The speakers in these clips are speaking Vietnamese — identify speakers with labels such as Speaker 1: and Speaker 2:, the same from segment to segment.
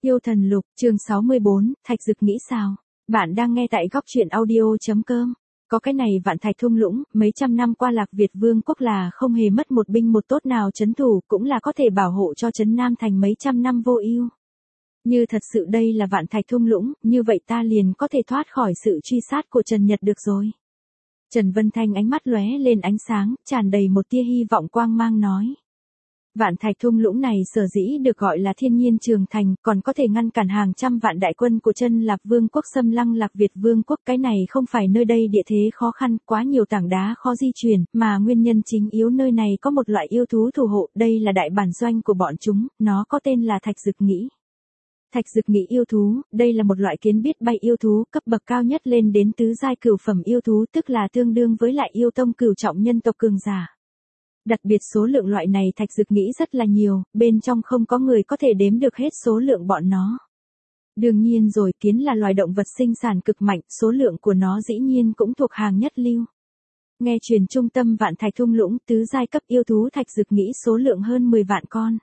Speaker 1: Yêu thần lục, chương 64, Thạch Dực nghĩ sao? Bạn đang nghe tại góc truyện audio.com. Có cái này Vạn Thạch thung lũng, mấy trăm năm qua Lạc Việt Vương quốc là không hề mất một binh một tốt nào trấn thủ, cũng là có thể bảo hộ cho trấn Nam Thành mấy trăm năm vô ưu. Như thật sự đây là Vạn Thạch thung lũng, như vậy ta liền có thể thoát khỏi sự truy sát của Trần Nhật được rồi. Trần Vân Thanh ánh mắt lóe lên ánh sáng, tràn đầy một tia hy vọng quang mang nói. Vạn Thạch thung lũng này sở dĩ được gọi là thiên nhiên trường thành, còn có thể ngăn cản hàng trăm vạn đại quân của Chân Lạp Vương quốc xâm lăng Lạc Việt Vương quốc. Cái này không phải nơi đây địa thế khó khăn, quá nhiều tảng đá khó di chuyển, mà nguyên nhân chính yếu nơi này có một loại yêu thú thủ hộ, đây là đại bản doanh của bọn chúng, nó có tên là Thạch Dực Nghĩ. Thạch Dực Nghĩ yêu thú, đây là một loại kiến biết bay yêu thú, cấp bậc cao nhất lên đến tứ giai cửu phẩm yêu thú, tức là tương đương với lại yêu tông cửu trọng nhân tộc cường giả. Đặc biệt số lượng loại này Thạch Dực Nghĩ rất là nhiều, bên trong không có người có thể đếm được hết số lượng bọn nó. Đương nhiên rồi, kiến là loài động vật sinh sản cực mạnh, số lượng của nó dĩ nhiên cũng thuộc hàng nhất lưu. Nghe truyền trung tâm Vạn Thạch thung lũng, tứ giai cấp yêu thú Thạch Dực Nghĩ số lượng hơn 10 vạn con.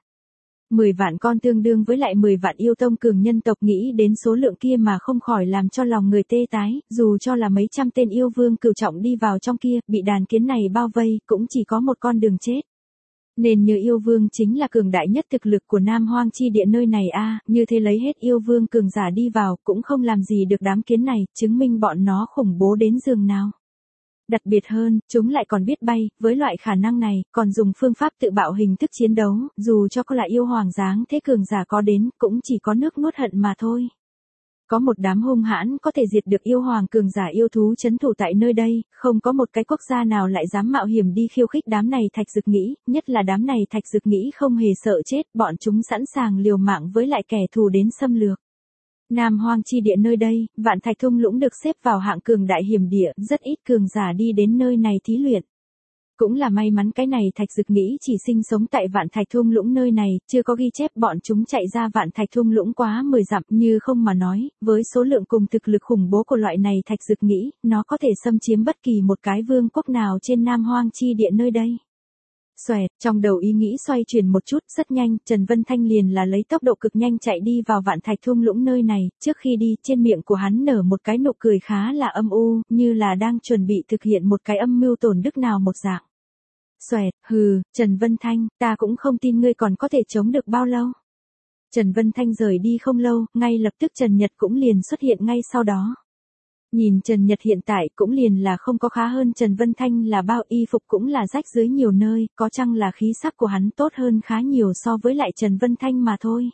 Speaker 1: 10 vạn con tương đương với lại 10 vạn yêu tông cường nhân tộc, nghĩ đến số lượng kia mà không khỏi làm cho lòng người tê tái, dù cho là mấy trăm tên yêu vương cửu trọng đi vào trong kia, bị đàn kiến này bao vây, cũng chỉ có một con đường chết. Nên như yêu vương chính là cường đại nhất thực lực của Nam Hoang chi địa nơi này a, như thế lấy hết yêu vương cường giả đi vào, cũng không làm gì được đám kiến này, chứng minh bọn nó khủng bố đến giường nào. Đặc biệt hơn, chúng lại còn biết bay, với loại khả năng này, còn dùng phương pháp tự bạo hình thức chiến đấu, dù cho có là yêu hoàng dáng thế cường giả có đến, cũng chỉ có nước nuốt hận mà thôi. Có một đám hung hãn có thể diệt được yêu hoàng cường giả yêu thú trấn thủ tại nơi đây, không có một cái quốc gia nào lại dám mạo hiểm đi khiêu khích đám này Thạch Dực Nghĩ, nhất là đám này Thạch Dực Nghĩ không hề sợ chết, bọn chúng sẵn sàng liều mạng với lại kẻ thù đến xâm lược. Nam Hoang chi địa nơi đây, Vạn Thạch thung lũng được xếp vào hạng cường đại hiểm địa, rất ít cường giả đi đến nơi này thí luyện. Cũng là may mắn cái này Thạch Dực Nghĩ chỉ sinh sống tại Vạn Thạch thung lũng nơi này, chưa có ghi chép bọn chúng chạy ra Vạn Thạch thung lũng quá 10 dặm, như không mà nói, với số lượng cùng thực lực khủng bố của loại này Thạch Dực Nghĩ, nó có thể xâm chiếm bất kỳ một cái vương quốc nào trên Nam Hoang chi địa nơi đây. Xoẹt, trong đầu ý nghĩ xoay chuyển một chút, rất nhanh, Trần Vân Thanh liền là lấy tốc độ cực nhanh chạy đi vào Vạn Thạch thung lũng nơi này, trước khi đi, trên miệng của hắn nở một cái nụ cười khá là âm u, như là đang chuẩn bị thực hiện một cái âm mưu tổn đức nào một dạng. Xoẹt, hừ, Trần Vân Thanh, ta cũng không tin ngươi còn có thể chống được bao lâu. Trần Vân Thanh rời đi không lâu, ngay lập tức Trần Nhật cũng liền xuất hiện ngay sau đó. Nhìn Trần Nhật hiện tại cũng liền là không có khá hơn Trần Vân Thanh là bao, y phục cũng là rách dưới nhiều nơi, có chăng là khí sắc của hắn tốt hơn khá nhiều so với lại Trần Vân Thanh mà thôi.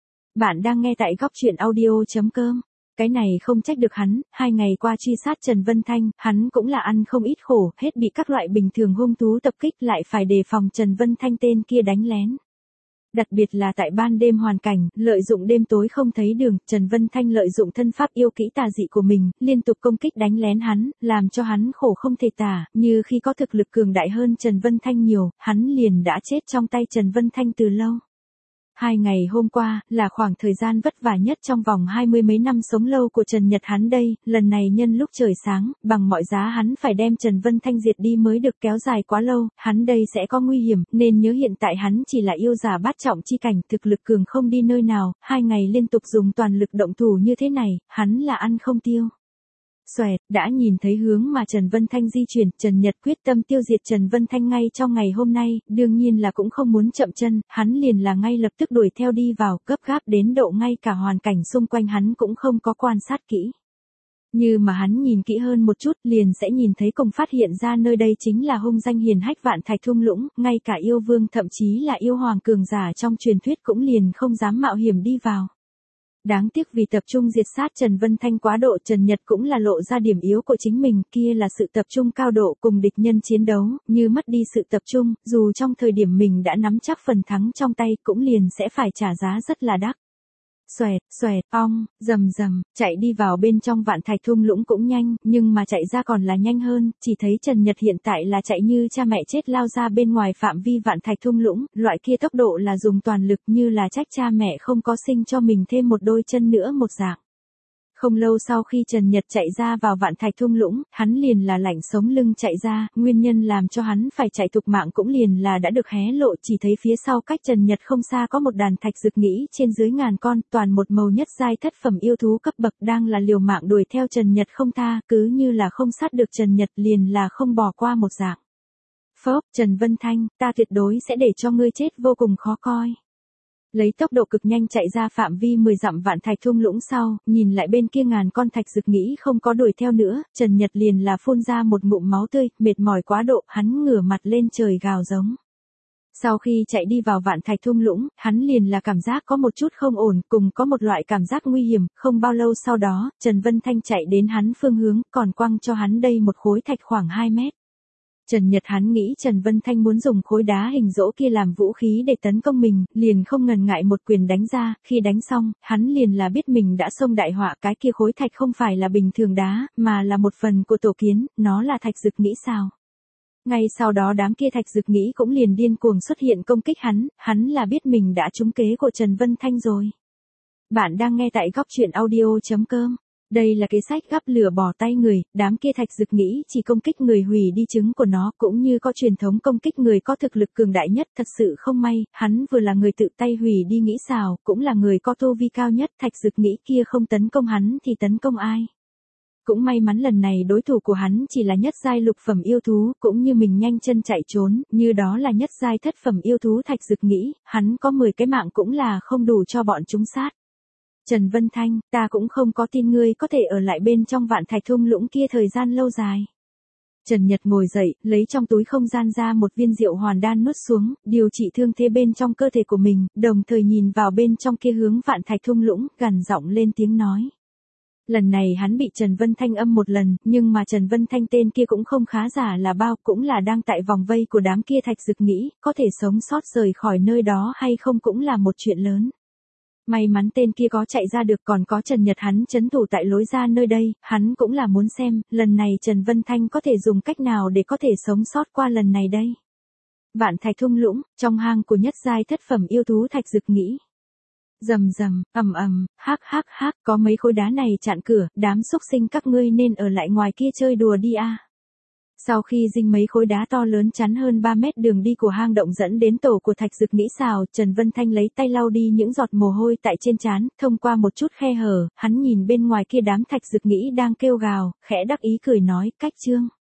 Speaker 1: Bạn đang nghe tại góc truyện audio.com. Cái này không trách được hắn, 2 ngày qua truy sát Trần Vân Thanh, hắn cũng là ăn không ít khổ, hết bị các loại bình thường hung thú tập kích, lại phải đề phòng Trần Vân Thanh tên kia đánh lén. Đặc biệt là tại ban đêm hoàn cảnh, lợi dụng đêm tối không thấy đường, Trần Vân Thanh lợi dụng thân pháp yêu kỹ tà dị của mình, liên tục công kích đánh lén hắn, làm cho hắn khổ không thể tả, như khi có thực lực cường đại hơn Trần Vân Thanh nhiều, hắn liền đã chết trong tay Trần Vân Thanh từ lâu. 2 ngày hôm qua, là khoảng thời gian vất vả nhất trong vòng 20 mấy năm sống lâu của Trần Nhật hắn đây, lần này nhân lúc trời sáng, bằng mọi giá hắn phải đem Trần Vân Thanh diệt đi mới được, kéo dài quá lâu, hắn đây sẽ có nguy hiểm, nên nhớ hiện tại hắn chỉ là yêu giả bát trọng chi cảnh, thực lực cường không đi nơi nào, 2 ngày liên tục dùng toàn lực động thủ như thế này, hắn là ăn không tiêu. Xoẹt, đã nhìn thấy hướng mà Trần Vân Thanh di chuyển, Trần Nhật quyết tâm tiêu diệt Trần Vân Thanh ngay trong ngày hôm nay, đương nhiên là cũng không muốn chậm chân, hắn liền là ngay lập tức đuổi theo đi vào, gấp gáp đến độ ngay cả hoàn cảnh xung quanh hắn cũng không có quan sát kỹ. Như mà hắn nhìn kỹ hơn một chút, liền sẽ nhìn thấy cùng phát hiện ra nơi đây chính là hung danh hiền hách Vạn Thạch thung lũng, ngay cả yêu vương thậm chí là yêu hoàng cường giả trong truyền thuyết cũng liền không dám mạo hiểm đi vào. Đáng tiếc vì tập trung diệt sát Trần Vân Thanh quá độ, Trần Nhật cũng là lộ ra điểm yếu của chính mình, kia là sự tập trung cao độ cùng địch nhân chiến đấu, như mất đi sự tập trung, dù trong thời điểm mình đã nắm chắc phần thắng trong tay cũng liền sẽ phải trả giá rất là đắt. Xoẹt, xoẹt, ong, rầm rầm, chạy đi vào bên trong Vạn Thạch thung lũng cũng nhanh, nhưng mà chạy ra còn là nhanh hơn, chỉ thấy Trần Nhật hiện tại là chạy như cha mẹ chết lao ra bên ngoài phạm vi Vạn Thạch thung lũng, loại kia tốc độ là dùng toàn lực, như là trách cha mẹ không có sinh cho mình thêm một đôi chân nữa một dạng. Không lâu sau khi Trần Nhật chạy ra vào Vạn Thạch thung lũng, hắn liền là lạnh sống lưng chạy ra, nguyên nhân làm cho hắn phải chạy thục mạng cũng liền là đã được hé lộ, chỉ thấy phía sau cách Trần Nhật không xa có một đàn thạch dực nghĩ trên dưới ngàn con, toàn một màu nhất giai thất phẩm yêu thú cấp bậc đang là liều mạng đuổi theo Trần Nhật không tha, cứ như là không sát được Trần Nhật liền là không bỏ qua một dạng. Phốc, Trần Vân Thanh, ta tuyệt đối sẽ để cho ngươi chết vô cùng khó coi. Lấy tốc độ cực nhanh chạy ra phạm vi 10 dặm Vạn Thạch thung lũng sau, nhìn lại bên kia ngàn con thạch dực nghĩ không có đuổi theo nữa, Trần Nhật liền là phun ra một ngụm máu tươi, mệt mỏi quá độ, hắn ngửa mặt lên trời gào giống. Sau khi chạy đi vào Vạn Thạch thung lũng, hắn liền là cảm giác có một chút không ổn, cùng có một loại cảm giác nguy hiểm, không bao lâu sau đó, Trần Vân Thanh chạy đến hắn phương hướng, còn quăng cho hắn đây một khối thạch khoảng 2 mét. Trần Nhật hắn nghĩ Trần Vân Thanh muốn dùng khối đá hình rỗ kia làm vũ khí để tấn công mình, liền không ngần ngại một quyền đánh ra, khi đánh xong, hắn liền là biết mình đã xông đại họa, cái kia khối thạch không phải là bình thường đá, mà là một phần của tổ kiến, nó là thạch dực nghĩ sao. Ngay sau đó đám kia thạch dực nghĩ cũng liền điên cuồng xuất hiện công kích hắn là biết mình đã trúng kế của Trần Vân Thanh rồi. Bạn đang nghe tại góc truyện audio.com. Đây là cái sách gắp lửa bỏ tay người, đám kia thạch dực nghĩ chỉ công kích người hủy đi trứng của nó, cũng như có truyền thống công kích người có thực lực cường đại nhất, thật sự không may, hắn vừa là người tự tay hủy đi nghĩ xào, cũng là người có tu vi cao nhất, thạch dực nghĩ kia không tấn công hắn thì tấn công ai. Cũng may mắn lần này đối thủ của hắn chỉ là nhất giai lục phẩm yêu thú, cũng như mình nhanh chân chạy trốn, như đó là nhất giai thất phẩm yêu thú thạch dực nghĩ, hắn có 10 cái mạng cũng là không đủ cho bọn chúng sát. Trần Vân Thanh, ta cũng không có tin ngươi có thể ở lại bên trong Vạn Thạch thung lũng kia thời gian lâu dài. Trần Nhật ngồi dậy, lấy trong túi không gian ra một viên rượu hoàn đan nuốt xuống, điều trị thương thế bên trong cơ thể của mình, đồng thời nhìn vào bên trong kia hướng Vạn Thạch thung lũng, gằn giọng lên tiếng nói. Lần này hắn bị Trần Vân Thanh âm một lần, nhưng mà Trần Vân Thanh tên kia cũng không khá giả là bao, cũng là đang tại vòng vây của đám kia thạch dực nghĩ, có thể sống sót rời khỏi nơi đó hay không cũng là một chuyện lớn. May mắn tên kia có chạy ra được, còn có Trần Nhật hắn trấn thủ tại lối ra nơi đây, hắn cũng là muốn xem, lần này Trần Vân Thanh có thể dùng cách nào để có thể sống sót qua lần này đây. Vạn Thạch thung lũng, trong hang của nhất giai thất phẩm yêu thú thạch dực nghĩ. Rầm rầm, ầm ầm, hắc, có mấy khối đá này chặn cửa, đám xúc sinh các ngươi nên ở lại ngoài kia chơi đùa đi a. Sau khi dinh mấy khối đá to lớn chắn hơn 3 mét đường đi của hang động dẫn đến tổ của thạch dực nghĩ xào, Trần Vân Thanh lấy tay lau đi những giọt mồ hôi tại trên trán, thông qua một chút khe hở, hắn nhìn bên ngoài kia đám thạch dực nghĩ đang kêu gào, khẽ đắc ý cười nói, cách chương.